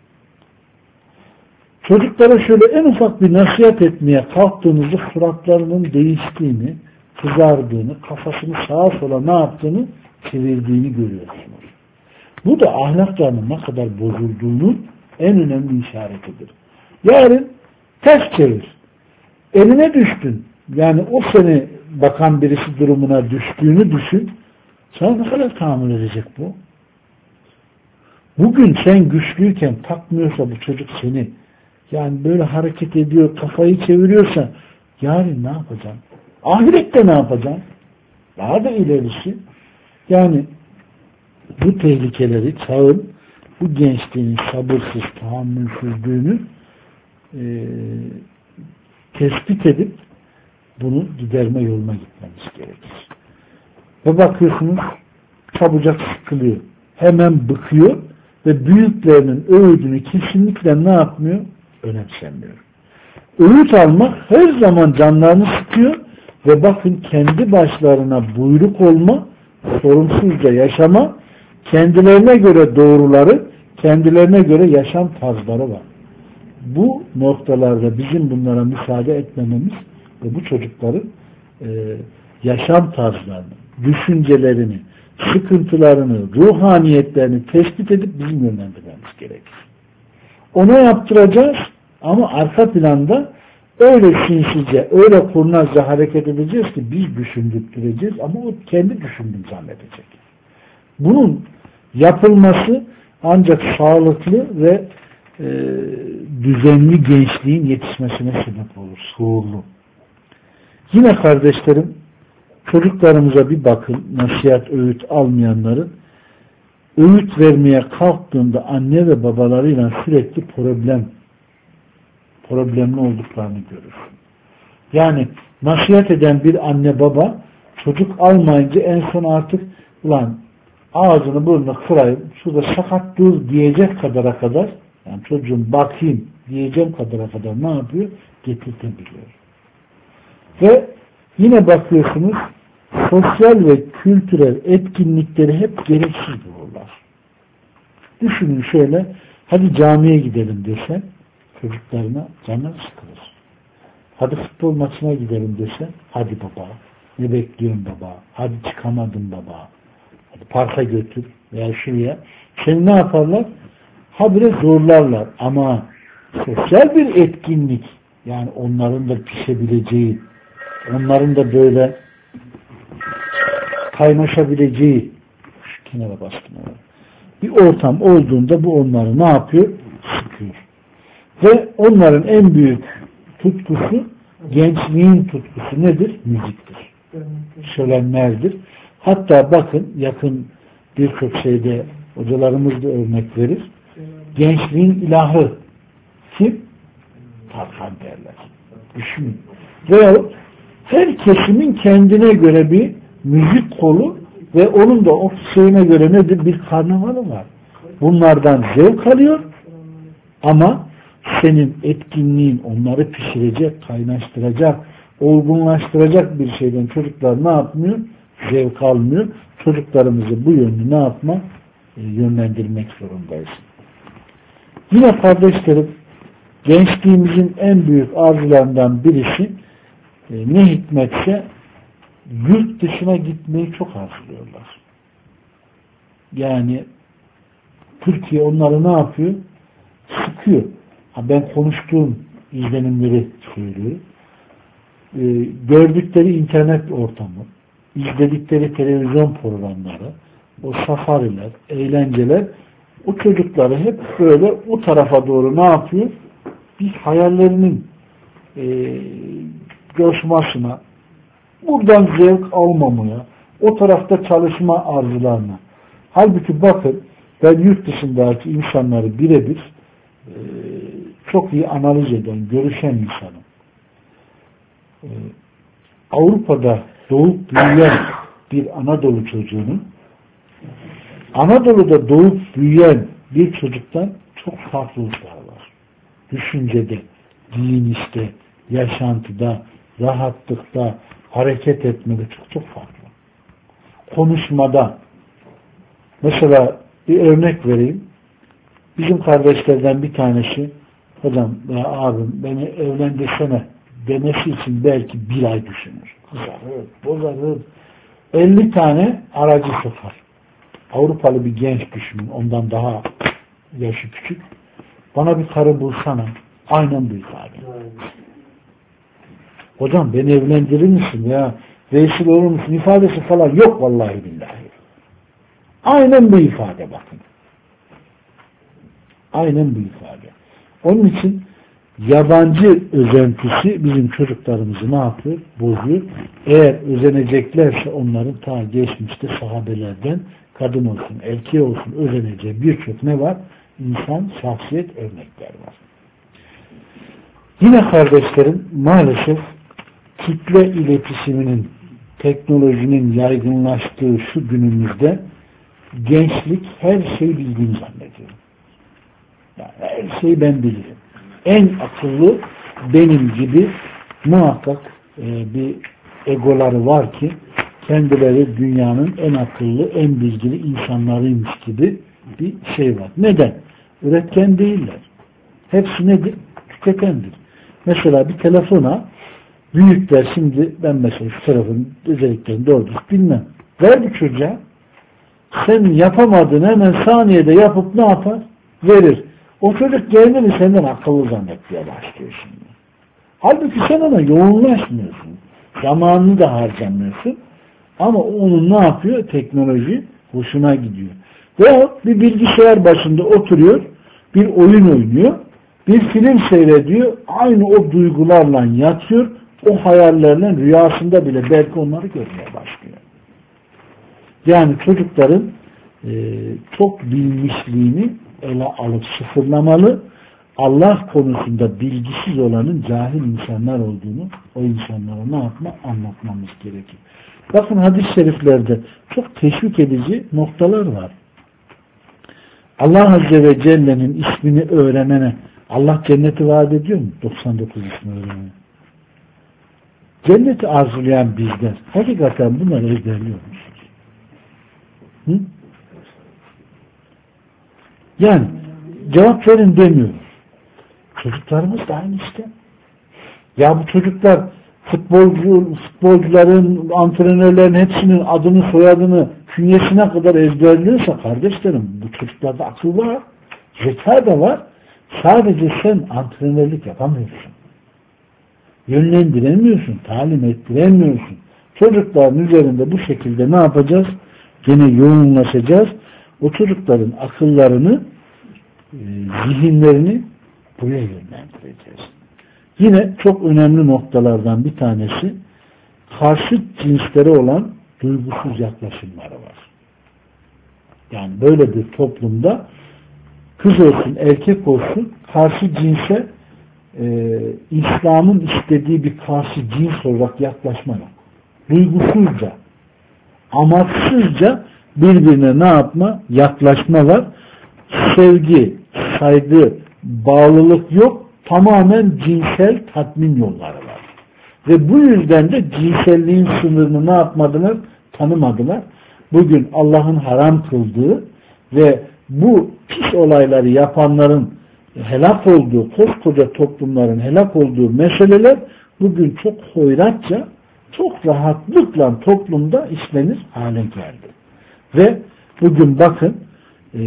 Çocuklara şöyle en ufak bir nasihat etmeye kalktığınızda suratlarının değiştiğini, kızardığını, kafasını sağa sola ne yaptığını çevirdiğini görüyorsunuz. Bu da ahlaklarının ne kadar bozulduğunun en önemli işaretidir. Yarın ters çevir. Eline düştün. Yani o seni bakan birisi durumuna düştüğünü düşün. Sana ne kadar tahammül edecek bu? Bugün sen güçlüyken takmıyorsa bu çocuk seni, yani böyle hareket ediyor, kafayı çeviriyorsa yarın ne yapacaksın? Ahirette ne yapacaksın? Daha da ilerisi. Yani bu tehlikeleri çağın, bu gençliğin sabırsız, tahammülsüzlüğünü e, tespit edip bunu giderme yoluna gitmemiz gerekir. Ve bakıyorsunuz çabucak sıkılıyor. Hemen bıkıyor ve büyüklerinin öğüdünü kesinlikle ne yapmıyor? Önemsemiyor. Öğüt almak her zaman canlarını sıkıyor ve bakın kendi başlarına buyruk olma, sorumsuzca yaşama, kendilerine göre doğruları, kendilerine göre yaşam tarzları var. Bu noktalarda bizim bunlara müsaade etmememiz ve bu çocukların e, yaşam tarzlarını, düşüncelerini, sıkıntılarını, ruhaniyetlerini tespit edip bizim yönlendirmemiz gerekir. Ona yaptıracağız ama arka planda öyle sinsice, öyle kurnazca hareket edeceğiz ki biz düşündürteceğiz ama o kendi düşündüğünü zannedecek. Bunun yapılması ancak sağlıklı ve e, düzenli gençliğin yetişmesine sebep olur. Şuurlu. Yine kardeşlerim, çocuklarımıza bir bakın, nasihat, öğüt almayanların öğüt vermeye kalktığında anne ve babalarıyla sürekli problem problemli olduklarını görürsün. Yani nasihat eden bir anne baba çocuk almayınca en son artık ulan ağzını burnunu kırayım, şurada sakat dur diyecek kadara kadar, yani çocuğum bakayım diyeceğim kadara kadar ne yapıyor? Getirtebiliyor. Ve yine bakıyorsunuz sosyal ve kültürel etkinlikleri hep gereksiz bulurlar. Düşünün şöyle, hadi camiye gidelim desen çocuklarına canları sıkılır. Hadi futbol maçına gidelim desen, hadi baba, ne bekliyorsun baba, hadi çıkamadım baba, hadi parka götür veya şuraya. Seni ne yaparlar? Habire zorlarlar ama sosyal bir etkinlik, yani onların da pişebileceği, onların da böyle kaynaşabileceği, şu kenara bastım ona, bir ortam olduğunda bu onları ne yapıyor? Sıkıyor. Ve onların en büyük tutkusu, gençliğin tutkusu nedir? Müziktir. Şölenlerdir. Hatta bakın yakın birçok şeyde hocalarımız da örnek verir. Gençliğin ilahı kim? Tarkan derler. Düşünün. Veyahut her kesimin kendine göre bir müzik kolu ve onun da o şeyine göre nedir? Bir karnavalı var. Bunlardan zevk alıyor ama senin etkinliğin onları pişirecek, kaynaştıracak, olgunlaştıracak bir şeyden çocuklar ne yapmıyor? Zevk almıyor. Çocuklarımızı bu yönlü ne yapmak? E, yönlendirmek zorundayız. Yine kardeşlerim, gençliğimizin en büyük arzularından birisi e, ne hikmetse yurt dışına gitmeyi çok arzuluyorlar. Yani Türkiye onları ne yapıyor? Sıkıyor. Ha, ben konuştuğum izlenimleri söylüyorum. Ee, gördükleri internet ortamı, izledikleri televizyon programları, o safariler, eğlenceler o çocukları hep böyle o tarafa doğru ne yapıyor? Bir hayallerinin e, coşmasına, buradan zevk almamaya, o tarafta çalışma arzularına. Halbuki bakın, ben yurt dışındaki insanları birebir e, çok iyi analiz eden, görüşen insanım. E, Avrupa'da doğup büyüyen bir Anadolu çocuğunun Anadolu'da doğup büyüyen bir çocuktan çok farklılıklar var. Düşüncede, giyinişte, yaşantıda, rahatlıkta, hareket etmede çok çok farklı. Konuşmada. Mesela bir örnek vereyim. Bizim kardeşlerden bir tanesi, hocam veya abim beni evlendirsene demesi için belki bir ay düşünür. Kızarır, bozarır. elli tane aracı sokar. Avrupalı bir genç düşünün. Ondan daha yaşı küçük. Bana bir karı bulsana. Aynen bu ifade. Hocam beni evlendirir misin ya? Vesile olur musun? İfadesi falan yok vallahi billahi. Aynen bu ifade bakın. Aynen bu ifade. Onun için yabancı özentisi bizim çocuklarımızı ne yapıyor? Bozuyor. Eğer özeneceklerse onların ta geçmişte sahabelerden kadın olsun, erkeği olsun özeneceği birçok ne var? İnsan, şahsiyet örnekler var. Yine kardeşlerim maalesef kitle iletişiminin, teknolojinin yaygınlaştığı şu günümüzde gençlik her şeyi bildiğini zannediyor. Yani her şeyi ben bilirim. En akıllı benim gibi muhakkak e, bir egoları var ki kendileri dünyanın en akıllı, en bilgili insanlarıymış gibi bir şey var. Neden? Üretken değiller. Hepsi nedir? Tüketendir. Mesela bir telefona büyükler şimdi ben mesela şu telefonun özelliklerini doğru bilmem. Ver bir çocuğa. Sen yapamadın hemen saniyede yapıp ne yapar? Verir. O çocuk kendini senden akıllı zannetmeye başlıyor şimdi. Halbuki sen ona yoğunlaşmıyorsun. Zamanını da harcamıyorsun. Ama onun ne yapıyor? Teknoloji hoşuna gidiyor. Veya bir bilgisayar başında oturuyor, bir oyun oynuyor, bir film seyrediyor, aynı o duygularla yatıyor, o hayallerle rüyasında bile belki onları görmeye başlıyor. Yani çocukların e, çok bilmişliğini ele alıp sıfırlamalı, Allah konusunda bilgisiz olanın cahil insanlar olduğunu o insanlara ne yapma? Anlatmamız gerekir. Bakın hadis-i şeriflerde çok teşvik edici noktalar var. Allah Azze ve Celle'nin ismini öğrenene Allah cenneti vaat ediyor mu? doksan dokuz ismi öğrenene. Cenneti arzulayan bizler hakikaten bunları ezberliyor musunuz? Hı? Yani cevap verin demiyoruz. Çocuklarımız da aynı işte. Ya bu çocuklar futbolcu, futbolcuların, antrenörlerin hepsinin adını, soyadını, künyesine kadar ezberliyorsa kardeşlerim bu çocuklarda akıl var, zeka da var. Sadece sen antrenörlük yapamıyorsun. Yönlendiremiyorsun, talim ettiremiyorsun. Çocukların üzerinde bu şekilde ne yapacağız? Gene yoğunlaşacağız. O çocukların akıllarını, zihinlerini buraya yönlendireceğiz. Yine çok önemli noktalardan bir tanesi karşıt cinslere olan duygusuz yaklaşımları var. Yani böyle bir toplumda kız olsun erkek olsun karşı cinse e, İslam'ın istediği bir karşı cins olarak yaklaşma yok. Duygusuzca, amaçsızca birbirine ne yapma? Yaklaşma var. Sevgi, saygı, bağlılık yok. Tamamen cinsel tatmin yolları var. Ve bu yüzden de cinselliğin sınırını ne yapmadılar? Tanımadılar. Bugün Allah'ın haram kıldığı ve bu pis olayları yapanların helak olduğu, koskoca toplumların helak olduğu meseleler bugün çok hoyratça, çok rahatlıkla toplumda işlenir hale geldi. Ve bugün bakın e,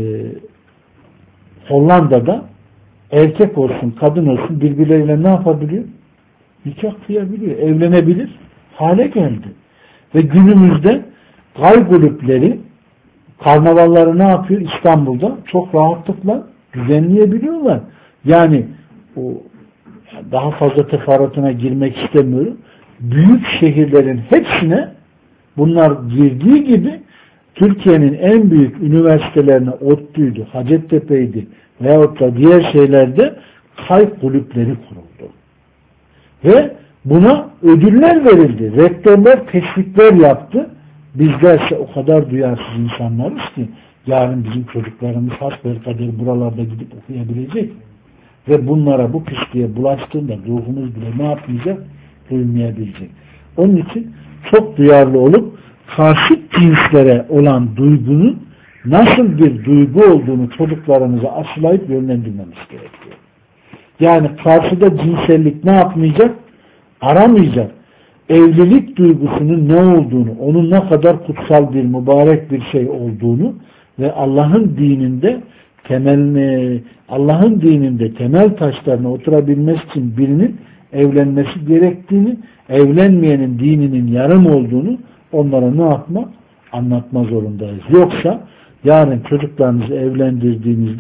Hollanda'da erkek olsun, kadın olsun birbirleriyle ne yapabiliyor? Nikah kıyabiliyor, evlenebilir hale geldi. Ve günümüzde gay kulüpleri, karnavalları ne yapıyor? İstanbul'da çok rahatlıkla düzenleyebiliyorlar. Yani o daha fazla teferruatına girmek istemiyorum. Büyük şehirlerin hepsine bunlar girdiği gibi Türkiye'nin en büyük üniversitelerine ODTÜ'ydü, Hacettepe'ydi veyahut da diğer şeylerde kay kulüpleri kuruldu. Ve buna ödüller verildi. Rektörler teşvikler yaptı. Bizlerse o kadar duyarsız insanlarız ki yarın bizim çocuklarımız hasbelkader buralarda gidip okuyabilecek. Ve bunlara bu pisliğe bulaştığında ruhumuz bile ne yapmayacak? Duymayabilecek. Onun için çok duyarlı olup karşıt cinslere olan duygunun nasıl bir duygu olduğunu çocuklarımıza aşılayıp yönlendirmemiz gerekiyor. Yani karşıda cinsellik ne yapmayacak? Aramayacak. Evlilik duygusunun ne olduğunu, onun ne kadar kutsal bir, mübarek bir şey olduğunu ve Allah'ın dininde temelini, Allah'ın dininde temel taşlarına oturabilmesi için birinin evlenmesi gerektiğini, evlenmeyenin dininin yarım olduğunu onlara ne yapma? Anlatma zorundayız. Yoksa yarın çocuklarınızı evlendirdiğinizde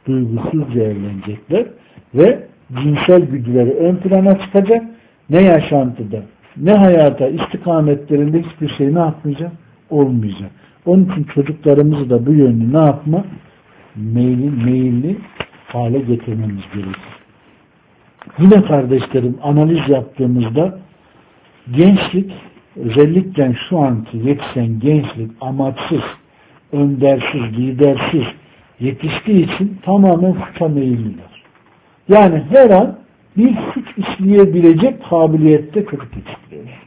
duygusuzca evlenecekler ve cinsel güdüleri ön plana çıkacak. Ne yaşantıda, ne hayata, istikametlerinde hiçbir şey ne yapmayacak? Olmayacak. Onun için çocuklarımızı da bu yönlü ne yapma? Meyilli, meyilli hale getirmemiz gerekir. Yine kardeşlerim analiz yaptığımızda gençlik, özellikle şu anki yetişen gençlik amaçsız, öndersiz, lidersiz yetiştiği için tamamen suça meyilliler. Yani her an bir suç işleyebilecek kabiliyette çocuk yetiştiriyor.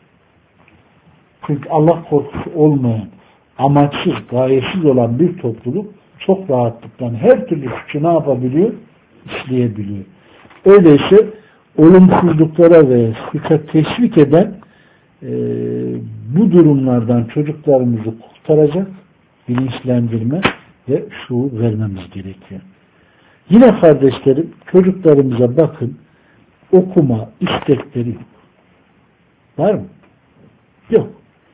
Çünkü Allah korkusu olmayan, amaçsız, gayesiz olan bir topluluk çok rahatlıkla her türlü suçu ne yapabiliyor? İşleyebiliyor. Öyleyse olumsuzluklara ve suça teşvik eden e, bu durumlardan çocuklarımızı kurtaracak bilinçlendirme ve şuur vermemiz gerekiyor. Yine kardeşlerim çocuklarımıza bakın, okuma istekleri yok. Var mı? Yok.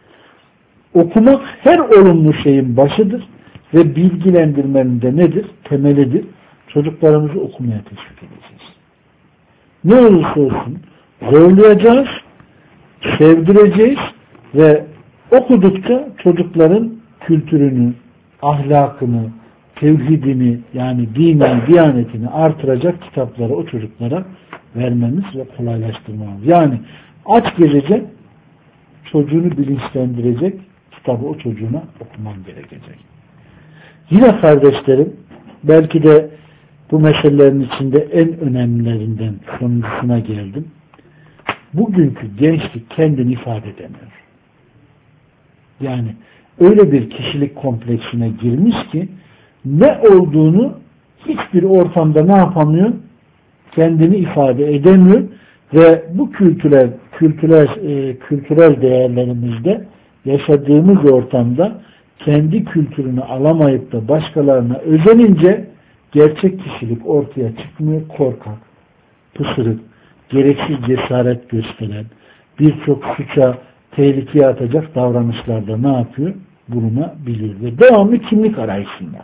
Okumak her olumlu şeyin başıdır ve bilgilendirmenin de nedir? Temelidir. Çocuklarımızı okumaya teşvik edeceğiz. Ne olursa olsun zorlayacağız, sevdireceğiz ve okudukça çocukların kültürünü, ahlakını, tevhidini yani dini, diyanetini artıracak kitapları o çocuklara vermemiz ve kolaylaştırmamız. Yani aç gezecek, çocuğunu bilinçlendirecek kitabı o çocuğuna okuman gerekecek. Yine kardeşlerim belki de bu meselelerin içinde en önemlilerinden sonuncusuna geldim. Bugünkü gençlik kendini ifade edemiyor. Yani öyle bir kişilik kompleksine girmiş ki ne olduğunu hiçbir ortamda ne yapamıyor? Kendini ifade edemiyor ve bu kültürel kültürel e, kültürel değerlerimizde yaşadığımız ortamda kendi kültürünü alamayıp da başkalarına özenince gerçek kişilik ortaya çıkmıyor. Korkak, pısırık, gereksiz cesaret gösteren, birçok suça, tehlikeye atacak davranışlarda ne yapıyor? Bulunabiliyor. Ve devamlı kimlik arayışında.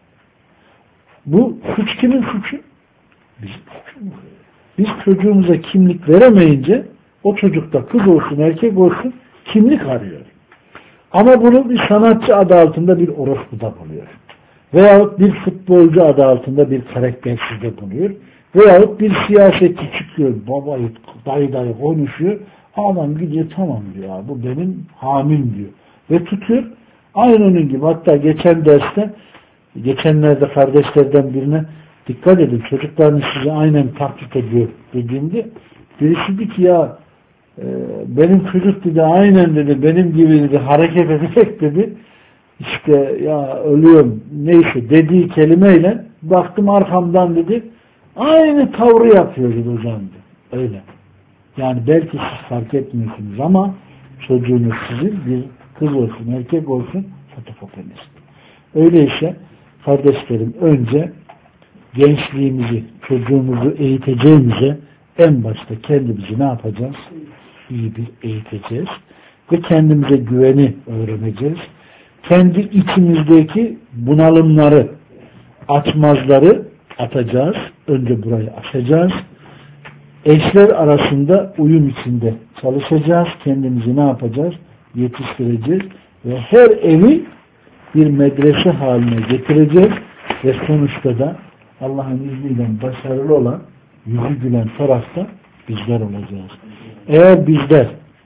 Bu suç kimin suçu? Bizim suçumuz. Biz çocuğumuza kimlik veremeyince o çocukta kız olsun erkek olsun kimlik arıyor. Ama bunu bir sanatçı adı altında bir orospuda buluyor. Veyahut bir futbolcu adı altında bir karaktersizde buluyor. Veyahut bir siyasetçi çıkıyor, babayı dayı dayı konuşuyor. Adam gidiyor tamam diyor, bu benim hamim diyor. Ve tutuyor. Aynı onun gibi. Hatta geçen derste, geçenlerde kardeşlerden birine dikkat edin, çocuklarınız sizi aynen taklit ediyor dediğimde birisi dedi ki ya e, benim çocuk dedi aynen dedi benim gibi dedi hareket edecek dedi. İşte ya ölüyorum neyse dediği kelimeyle baktım arkamdan dedi aynı tavrı yapıyor dedi hocam dedi. Öyle. Yani belki siz fark etmiyorsunuz ama çocuğunuz sizin bir kız olsun erkek olsun fotokopyanist. Öyleyse kardeşlerim önce gençliğimizi, çocuğumuzu eğiteceğimize en başta kendimizi ne yapacağız? İyi bir eğiteceğiz. Ve kendimize güveni öğreneceğiz. Kendi içimizdeki bunalımları, açmazları atacağız. Önce burayı aşacağız. Eşler arasında uyum içinde çalışacağız. Kendimizi ne yapacağız? Yetiştireceğiz. Ve her evi bir medrese haline getireceğiz. Ve sonuçta da Allah'ın izniyle başarılı olan, yüzü gülen tarafta bizler olacağız. Eğer bizler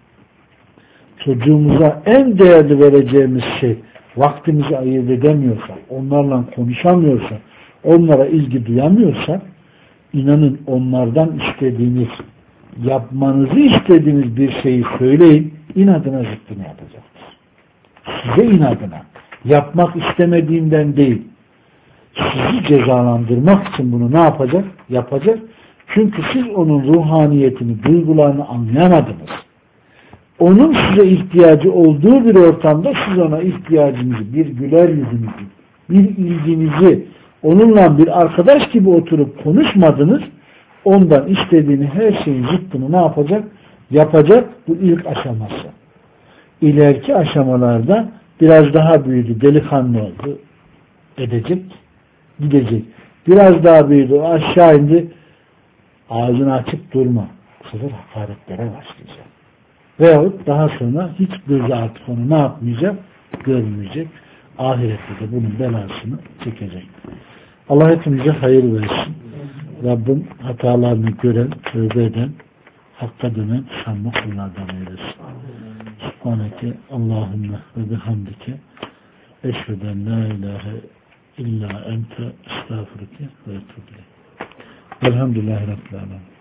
çocuğumuza en değerli vereceğimiz şey vaktimizi ayırt edemiyorsak, onlarla konuşamıyorsak, onlara ilgi duyamıyorsak, inanın onlardan istediğiniz, yapmanızı istediğiniz bir şeyi söyleyin, inadına zıttını yapacaktır. Size inadına, yapmak istemediğinden değil, sizi cezalandırmak için bunu ne yapacak? Yapacak. Çünkü siz onun ruhaniyetini, duygularını anlayamadınız. Onun size ihtiyacı olduğu bir ortamda siz ona ihtiyacınızı, bir güler yüzünüzü, bir ilginizi, onunla bir arkadaş gibi oturup konuşmadınız. Ondan istediğini her şeyin zıttını ne yapacak? Yapacak. Bu ilk aşaması. İleriki aşamalarda biraz daha büyüdü, delikanlı oldu. Edecek, gidecek. Biraz daha büyüdü. Aşağı indi. Ağzını açıp durma. Kıvır hakaretlere başlayacak. Veyahut daha sonra hiç gözü artık onu ne yapmayacak? Görmeyecek. Ahirette de bunun belasını çekecek. Allah hepimize hayır versin. Rabbim hatalarını gören, tövbe eden, hakka dönen şanlı kullardan eylesin. Subhaneke Allahümme ve bihamdike eşveden la ilahe illa ente estağfurike ve etûbü ileyk. Elhamdülillahi Rabbil alemin.